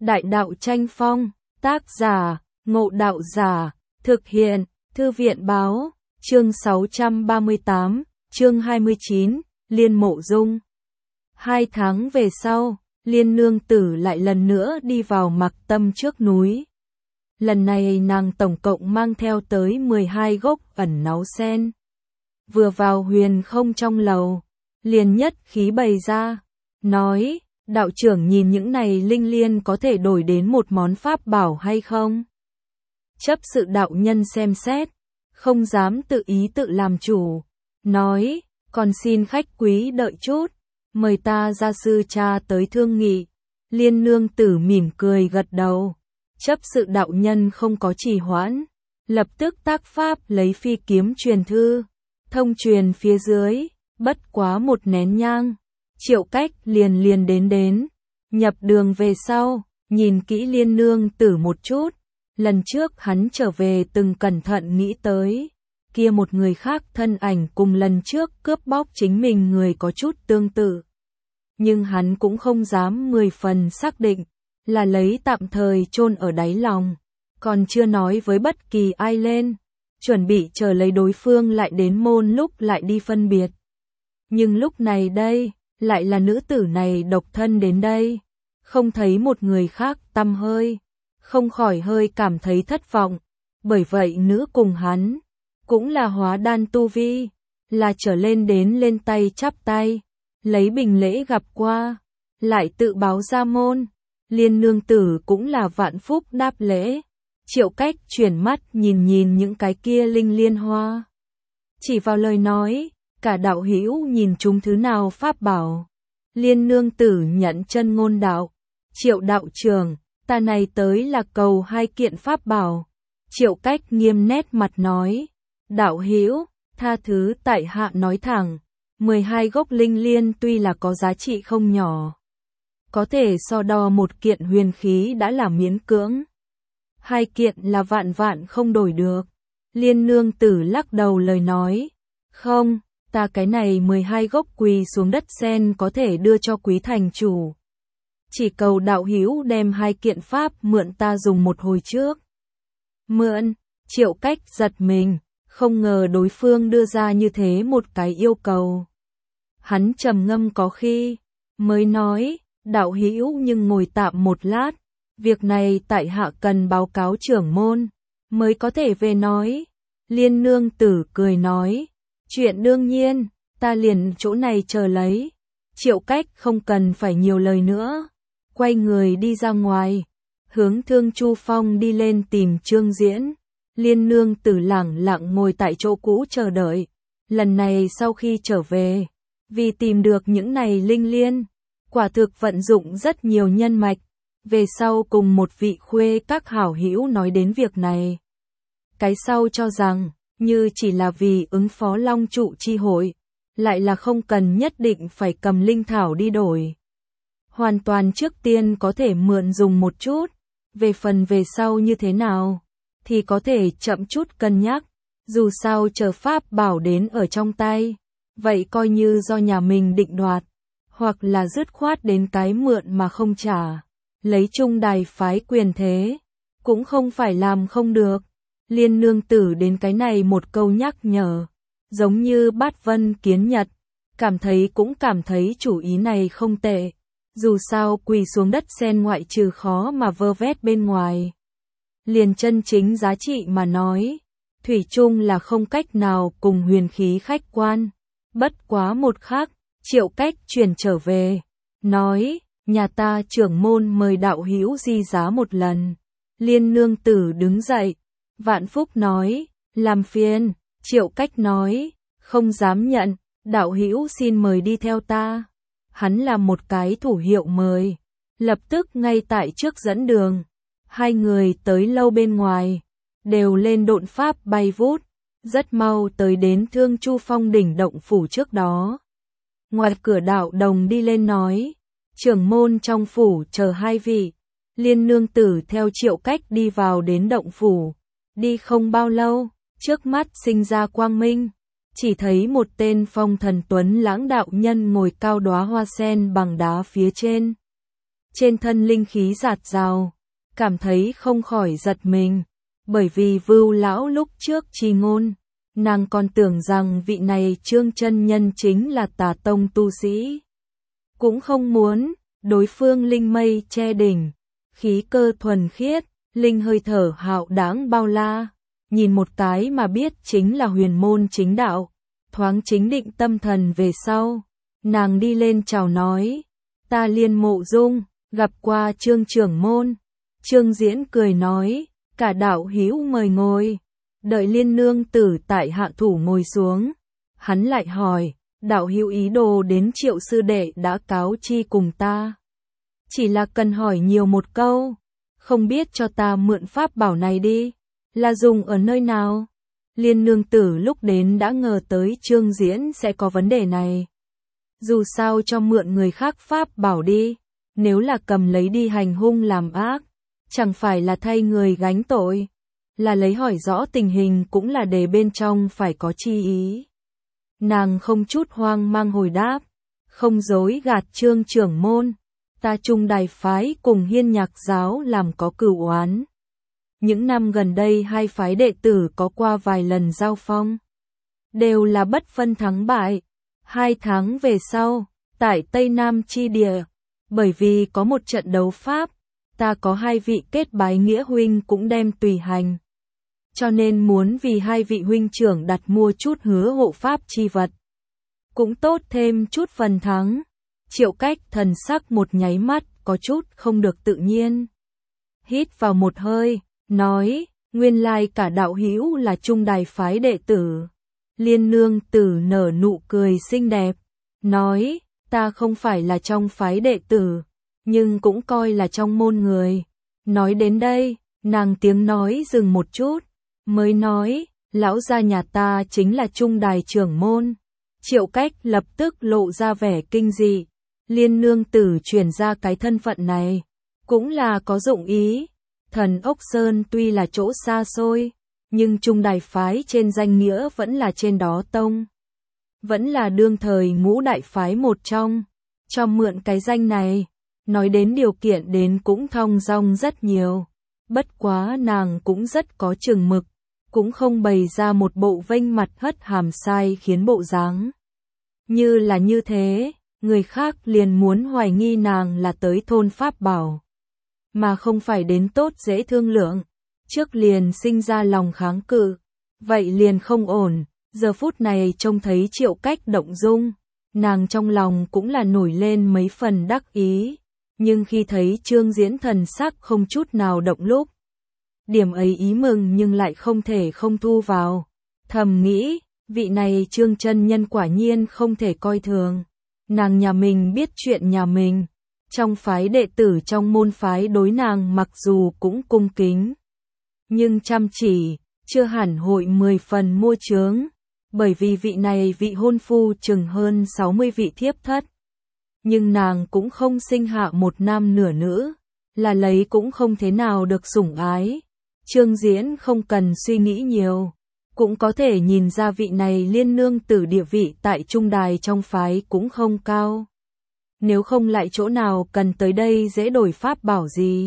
Đại đạo tranh phong, tác giả, Ngộ Đạo Giả, thực hiện, Thư viện báo, chương 638, chương 29, Liên Mộ Dung. 2 tháng về sau, Liên nương tử lại lần nữa đi vào Mạc Tâm trước núi. Lần này nàng tổng cộng mang theo tới 12 gốc ẩn náu sen. Vừa vào huyền không trong lầu, liền nhất khí bày ra, nói, đạo trưởng nhìn những này linh liên có thể đổi đến một món pháp bảo hay không? Chấp sự đạo nhân xem xét, không dám tự ý tự làm chủ, nói, còn xin khách quý đợi chút, mời ta gia sư cha tới thương nghị. Liên nương tử mỉm cười gật đầu, chấp sự đạo nhân không có trì hoãn, lập tức tác pháp lấy phi kiếm truyền thư, thông truyền phía dưới, bất quá một nén nhang. Triệu Cách liền đến, nhập đường về sau, nhìn kỹ Liên nương tử một chút, lần trước hắn trở về từng cẩn thận nghĩ tới, kia một người khác thân ảnh cùng lần trước cướp bóc chính mình người có chút tương tự. Nhưng hắn cũng không dám 10 phần xác định, là lấy tạm thời chôn ở đáy lòng, còn chưa nói với bất kỳ ai lên, chuẩn bị chờ lấy đối phương lại đến môn lúc lại đi phân biệt. Nhưng lúc này đây, lại là nữ tử này độc thân đến đây, không thấy một người khác tăm hơi, không khỏi hơi cảm thấy thất vọng, bởi vậy nữ cùng hắn, cũng là hóa đan tu vi, là trở lên đến lên tay chắp tay, lấy bình lễ gặp qua, lại tự báo ra môn. Liên nương tử cũng là vạn phúc đáp lễ. Triệu Cách chuyển mắt nhìn những cái kia linh liên hoa, chỉ vào lời nói, cả đạo hữu nhìn chúng thứ nào pháp bảo. Liên nương tử nhận chân ngôn đạo, Triệu đạo trưởng, ta này tới là cầu 2 kiện pháp bảo. Triệu Cách nghiêm nét mặt nói, đạo hữu, tha thứ tại hạ nói thẳng, 12 gốc linh liên tuy là có giá trị không nhỏ, có thể so đo 1 kiện huyền khí đã là miễn cưỡng, 2 kiện là vạn không đổi được. Liên nương tử lắc đầu lời nói, không, ta cái này 12 gốc quỳ xuống đất sen có thể đưa cho quý thành chủ. Chỉ cầu đạo hữu đem 2 kiện pháp mượn ta dùng một hồi trước. Mượn, Triệu Cách giật mình, không ngờ đối phương đưa ra như thế một cái yêu cầu. Hắn trầm ngâm có khi, mới nói, đạo hữu nhưng ngồi tạm một lát, việc này tại hạ cần báo cáo trưởng môn, mới có thể về nói. Liên nương tử cười nói, chuyện đương nhiên, ta liền chỗ này chờ lấy. Triệu Cách không cần phải nhiều lời nữa, quay người đi ra ngoài, hướng Thương Chu Phong đi lên tìm Trương Diễn. Liên nương tử lẳng lặng ngồi tại chỗ cũ chờ đợi. Lần này sau khi trở về, vì tìm được những này linh liên, quả thực vận dụng rất nhiều nhân mạch. Về sau cùng một vị khuê các hảo hữu nói đến việc này. Cái sau cho rằng, như chỉ là vì ứng phó long trụ chi hội, lại là không cần nhất định phải cầm linh thảo đi đổi. Hoàn toàn trước tiên có thể mượn dùng một chút, về phần về sau như thế nào, thì có thể chậm chút cân nhắc, dù sao chờ pháp bảo đến ở trong tay, vậy coi như do nhà mình định đoạt, hoặc là dứt khoát đến cái mượn mà không trả, lấy trung đài phái quyền thế, cũng không phải làm không được. Liên nương tử đến cái này một câu nhắc nhở, giống như Bát Vân Kiến Nhật, cảm thấy chủ ý này không tệ, dù sao quỳ xuống đất sen ngoại trừ khó mà vơ vét bên ngoài. Liền chân chính giá trị mà nói, thủy chung là không cách nào cùng huyền khí khách quan. Bất quá một khắc, Triệu Cách chuyển trở về, nói, nhà ta trưởng môn mời đạo hữu di giá một lần. Liên nương tử đứng dậy, vạn phúc nói, làm phiền. Triệu Cách nói, không dám nhận, đạo hữu xin mời đi theo ta. Hắn làm một cái thủ hiệu mời, lập tức ngay tại trước dẫn đường. 2 người tới lâu bên ngoài, đều lên độn pháp bay vút, rất mau tới đến Thương Chu Phong đỉnh động phủ trước đó. Ngoài cửa đạo đồng đi lên nói, trưởng môn trong phủ chờ 2 vị. Liên nương tử theo Triệu Cách đi vào đến động phủ, đi không bao lâu, trước mắt sinh ra quang minh, chỉ thấy một tên phong thần tuấn lãng đạo nhân ngồi cao đóa hoa sen bằng đá phía trên. trên thân linh khí rạt rào, cảm thấy không khỏi giật mình, bởi vì Vưu lão lúc trước chi ngôn, nàng còn tưởng rằng vị này Trương chân nhân chính là Tà tông tu sĩ. Cũng không muốn, đối phương linh mây che đỉnh, khí cơ thuần khiết, linh hơi thở hạo đãng bao la, nhìn một cái mà biết chính là huyền môn chính đạo, thoáng chính định tâm thần về sau, nàng đi lên chào nói, ta Liên Mộ Dung, gặp qua Trương trưởng môn. Trương Diễn cười nói, cả đạo hữu mời ngồi, đợi Liên nương tử tại hạ thủ ngồi xuống, hắn lại hỏi, đạo hữu ý đồ đến Triệu sư đệ đã cáo chi cùng ta. Chỉ là cần hỏi nhiều một câu, không biết cho ta mượn pháp bảo này đi, là dùng ở nơi nào? Liên nương tử lúc đến đã ngờ tới Trương Diễn sẽ có vấn đề này. Dù sao cho mượn người khác pháp bảo đi, nếu là cầm lấy đi hành hung làm ác, chẳng phải là thay người gánh tội, là lấy hỏi rõ tình hình cũng là để bên trong phải có chi ý. Nàng không chút hoang mang hồi đáp, không dối gạt Trương trưởng môn, ta Trung Đài phái cùng Hiên Nhạc giáo làm có cửu oán. Những năm gần đây hai phái đệ tử có qua vài lần giao phong, đều là bất phân thắng bại. 2 tháng về sau, tại Tây Nam chi địa, bởi vì có một trận đấu pháp, ta có 2 vị kết bái nghĩa huynh cũng đem tùy hành. Cho nên muốn vì 2 vị huynh trưởng đặt mua chút hứa hộ pháp chi vật. Cũng tốt thêm chút phần thắng. Triệu Cách thần sắc một nháy mắt có chút không được tự nhiên. Hít vào một hơi, nói, nguyên lai cả đạo hữu là Trung Đài phái đệ tử. Liên nương tử nở nụ cười xinh đẹp, nói, ta không phải là trong phái đệ tử, nhưng cũng coi là trong môn người. Nói đến đây, nàng tiếng nói dừng một chút, mới nói, lão gia nhà ta chính là Trung Đài trưởng môn. Triệu Cách lập tức lộ ra vẻ kinh dị, Liên nương tử truyền ra cái thân phận này, cũng là có dụng ý. Thần Ốc Sơn tuy là chỗ xa xôi, nhưng Trung Đài phái trên danh nghĩa vẫn là trên đó tông. Vẫn là đương thời ngũ đại phái một trong. Cho mượn cái danh này, nói đến điều kiện đến cũng thong dong rất nhiều. Bất quá nàng cũng rất có chừng mực, cũng không bày ra một bộ vênh mặt hất hàm sai khiến bộ dáng. Như là như thế, người khác liền muốn hoài nghi nàng là tới thôn pháp bảo, mà không phải đến tốt dễ thương lượng. Trước liền sinh ra lòng kháng cự, vậy liền không ổn. Giờ phút này trông thấy Triệu Cách động dung, nàng trong lòng cũng là nổi lên mấy phần đắc ý, nhưng khi thấy Trương Diễn thần sắc không chút nào động lúc, điểm ấy ý mừng nhưng lại không thể không thu vào, thầm nghĩ, vị này Trương chân nhân quả nhiên không thể coi thường. Nàng nhà mình biết chuyện nhà mình, trong phái đệ tử trong môn phái đối nàng mặc dù cũng cung kính, nhưng chăm chỉ, chưa hẳn hội 10 phần mua chướng, bởi vì vị này vị hôn phu chừng hơn 60 vị thiếp thất. Nhưng nàng cũng không sinh hạ một nam nửa nữ, là lấy cũng không thế nào được sủng ái. Trương Diễn không cần suy nghĩ nhiều, cũng có thể nhìn ra vị này Liên nương tử địa vị tại Trung Đài trong phái cũng không cao. Nếu không lại chỗ nào cần tới đây dễ đổi pháp bảo gì.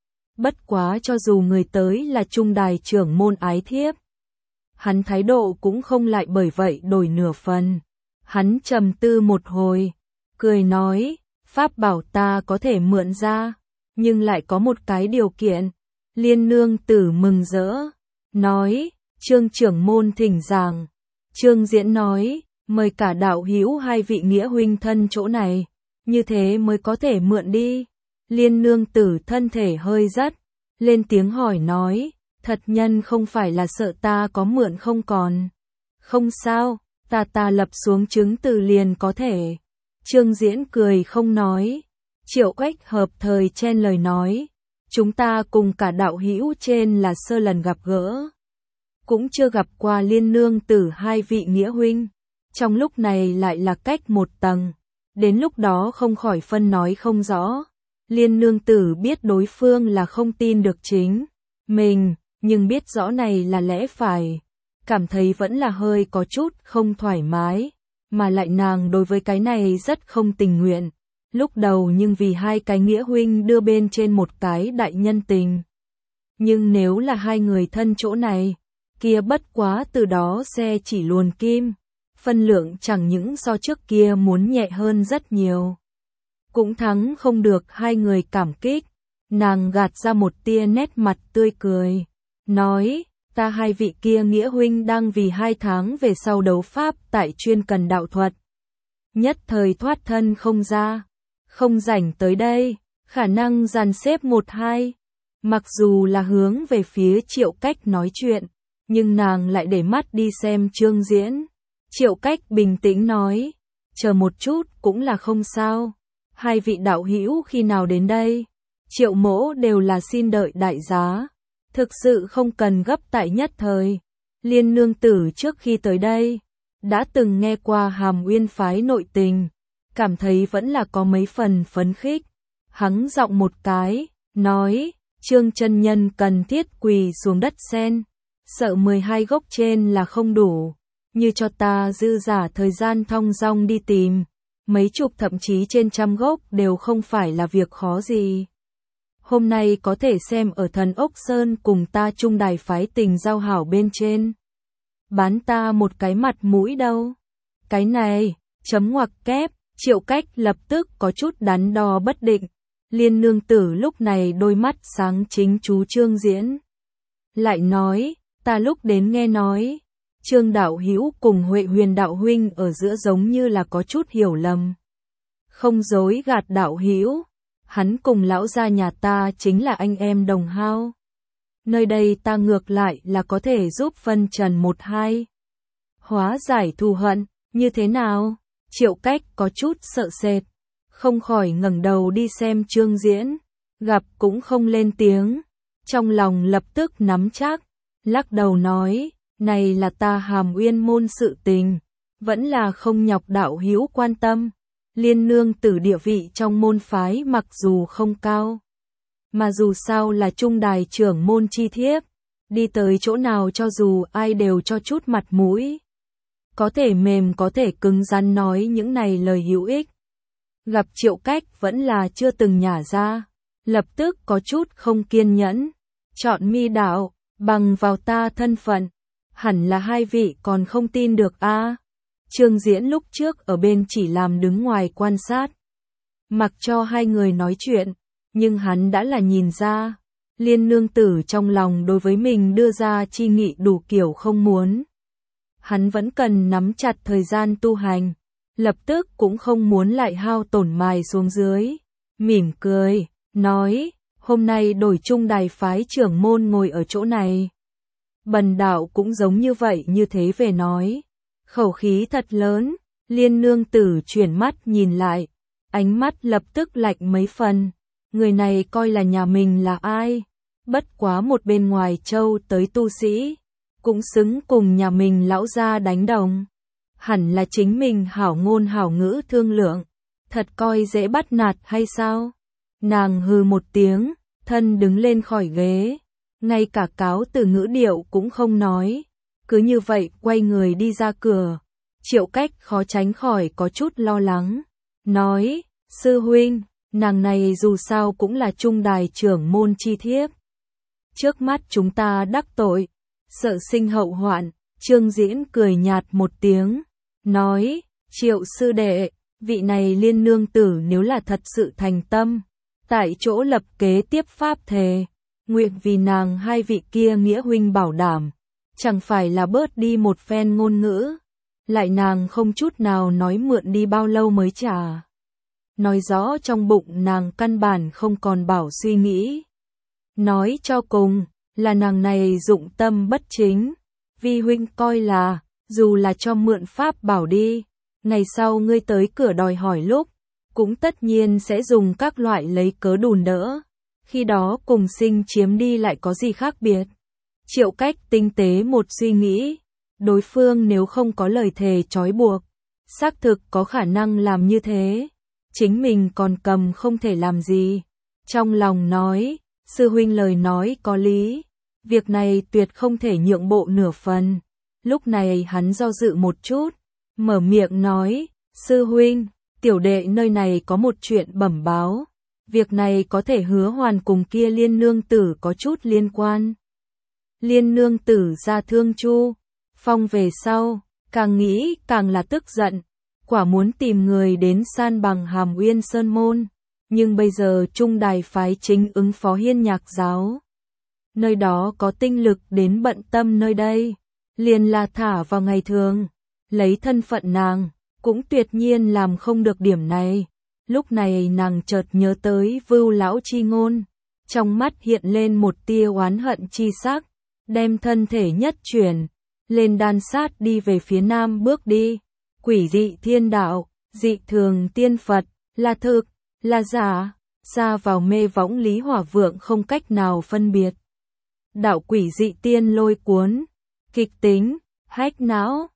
Bất quá cho dù người tới là Trung Đài trưởng môn ái thiếp, hắn thái độ cũng không lại bởi vậy đổi nửa phần. Hắn trầm tư một hồi, cười nói, pháp bảo ta có thể mượn ra, nhưng lại có một cái điều kiện. Liên nương tử mừng rỡ, nói, Trương trưởng môn thỉnh giảng. Trương Diễn nói, mời cả đạo hữu 2 vị nghĩa huynh thân chỗ này, như thế mới có thể mượn đi. Liên nương tử thân thể hơi dắt, lên tiếng hỏi nói, thật nhân không phải là sợ ta có mượn không còn. Không sao, ta lập xuống chứng từ liền có thể. Trương Diễn cười không nói. Triệu Cách hợp thời chen lời nói, chúng ta cùng cả đạo hữu trên là sơ lần gặp gỡ, cũng chưa gặp qua Liên nương tử 2 vị nghĩa huynh, trong lúc này lại là cách một tầng, đến lúc đó không khỏi phân nói không rõ. Liên nương tử biết đối phương là không tin được chính mình, nhưng biết rõ này là lẽ phải, cảm thấy vẫn là hơi có chút không thoải mái, mà lại nàng đối với cái này rất không tình nguyện, lúc đầu nhưng vì hai cái nghĩa huynh đưa bên trên một cái đại nhân tình. Nhưng nếu là hai người thân chỗ này, kia bất quá từ đó xe chỉ luồn kim, phân lượng chẳng những so trước kia muốn nhẹ hơn rất nhiều. Cũng thắng không được hai người cảm kích, nàng gạt ra một tia nét mặt tươi cười, nói, ta hai vị kia nghĩa huynh đang vì 2 tháng về sau đấu pháp tại chuyên cần đạo thuật. Nhất thời thoát thân không ra, không rảnh tới đây, khả năng dàn xếp 1-2. Mặc dù là hướng về phía Triệu Cách nói chuyện, nhưng nàng lại để mắt đi xem chương diễn. Triệu Cách bình tĩnh nói, chờ một chút cũng là không sao. Hai vị đạo hữu khi nào đến đây? Triệu Mỗ đều là xin đợi đại giá, thực sự không cần gấp tại nhất thời. Liên nương tử trước khi tới đây, đã từng nghe qua Hàm Uyên phái nội tình, cảm thấy vẫn là có mấy phần phấn khích. Hắng giọng một cái, nói, Trương chân nhân cần thiết quỳ xuống đất sen, sợ 12 gốc trên là không đủ, như cho ta dư giả thời gian thong dong đi tìm, mấy chục thậm chí trên 100 gốc đều không phải là việc khó gì. Hôm nay có thể xem ở Thần Ốc Sơn cùng ta trung đài phái tình giao hảo bên trên. Bán ta một cái mặt mũi đâu. Cái này, chấm ngoặc kép, Triệu Cách lập tức có chút đắn đo bất định. Liên nương tử lúc này đôi mắt sáng chính chú Trương diễn. Lại nói, ta lúc đến nghe nói, Trương đạo hữu cùng Huệ Huyền đạo huynh ở giữa giống như là có chút hiểu lầm. Không dối gạt đạo hữu, hắn cùng lão gia nhà ta chính là anh em đồng hao. Nơi đây ta ngược lại là có thể giúp phân trần 1-2. Hóa giải thù hận, như thế nào? Triệu Cách có chút sợ sệt, không khỏi ngẩng đầu đi xem chương diễn, gặp cũng không lên tiếng, trong lòng lập tức nắm chắc, lắc đầu nói, này là ta Hàm Uyên môn sự tình, vẫn là không nhọc đạo hữu quan tâm. Liên nương tử địa vị trong môn phái mặc dù không cao, mà dù sao là trung đài trưởng môn chi thiếp, đi tới chỗ nào cho dù ai đều cho chút mặt mũi. Có thể mềm có thể cứng rắn nói những này lời hữu ích. Gặp Triệu Cách vẫn là chưa từng nhả ra, lập tức có chút không kiên nhẫn. Chọn mi đạo, bằng vào ta thân phận, hẳn là hai vị còn không tin được a. Trương diễn lúc trước ở bên chỉ làm đứng ngoài quan sát, mặc cho hai người nói chuyện, nhưng hắn đã là nhìn ra, Liên nương tử trong lòng đối với mình đưa ra chi nghị đủ kiểu không muốn. Hắn vẫn cần nắm chặt thời gian tu hành, lập tức cũng không muốn lại hao tổn mài xuống dưới. Mỉm cười, nói, hôm nay đổi trung đài phái trưởng môn ngồi ở chỗ này. Bần đạo cũng giống như vậy như thế về nói. Khẩu khí thật lớn, Liên nương tử chuyển mắt nhìn lại, ánh mắt lập tức lạnh mấy phần. Người này coi là nhà mình là ai? Bất quá một bên ngoài châu tới tu sĩ, cũng xứng cùng nhà mình lão gia đánh đồng. Hẳn là chính mình hảo ngôn hảo ngữ thương lượng, thật coi dễ bắt nạt hay sao? Nàng hừ một tiếng, thân đứng lên khỏi ghế, ngay cả cáo từ ngữ điệu cũng không nói, cứ như vậy quay người đi ra cửa. Triệu Cách khó tránh khỏi có chút lo lắng, nói, sư huynh, nàng này dù sao cũng là trung đài trưởng môn chi thiếp. Trước mắt chúng ta đắc tội, sợ sinh hậu hoạn. Trương diễn cười nhạt một tiếng, nói, Triệu sư đệ, vị này Liên nương tử nếu là thật sự thành tâm, tại chỗ lập kế tiếp pháp thề, nguyện vì nàng hai vị kia nghĩa huynh bảo đảm, chẳng phải là bớt đi một phen ngôn ngữ, lại nàng không chút nào nói mượn đi bao lâu mới trả. Nói rõ trong bụng nàng căn bản không còn bảo suy nghĩ. Nói cho cùng, là nàng này dụng tâm bất chính. Vi huynh coi là, dù là cho mượn pháp bảo đi, ngày sau ngươi tới cửa đòi hỏi lúc, cũng tất nhiên sẽ dùng các loại lấy cớ đùn đỡ. Khi đó cùng sinh chiếm đi lại có gì khác biệt. Triệu Cách tinh tế một suy nghĩ, đối phương nếu không có lời thề trói buộc, xác thực có khả năng làm như thế. Chính mình còn cầm không thể làm gì. Trong lòng nói, sư huynh lời nói có lý, việc này tuyệt không thể nhượng bộ nửa phần. Lúc này hắn do dự một chút, mở miệng nói, sư huynh, tiểu đệ nơi này có một chuyện bẩm báo. Việc này có thể Hứa Hoàn cùng kia Liên nương tử có chút liên quan. Liên nương tử ra Thương Chu Phong về sau, càng nghĩ càng là tức giận, quả muốn tìm người đến san bằng Hàm Uyên Sơn môn, nhưng bây giờ Trung Đài phái chính ứng phó Hiên Nhạc giáo. Nơi đó có tinh lực đến bận tâm nơi đây, liền là thả vào ngày thường, lấy thân phận nàng, cũng tuyệt nhiên làm không được điểm này. Lúc này nàng chợt nhớ tới Vưu lão chi ngôn, trong mắt hiện lên một tia oán hận chi sắc, đem thân thể nhất chuyển, lên đan sát đi về phía nam bước đi. Quỷ dị thiên đạo, dị thường tiên Phật, là thực, là giả, ra vào mê võng Lý Hỏa Vượng không cách nào phân biệt. Đạo quỷ dị tiên lôi cuốn, kịch tính, hách não,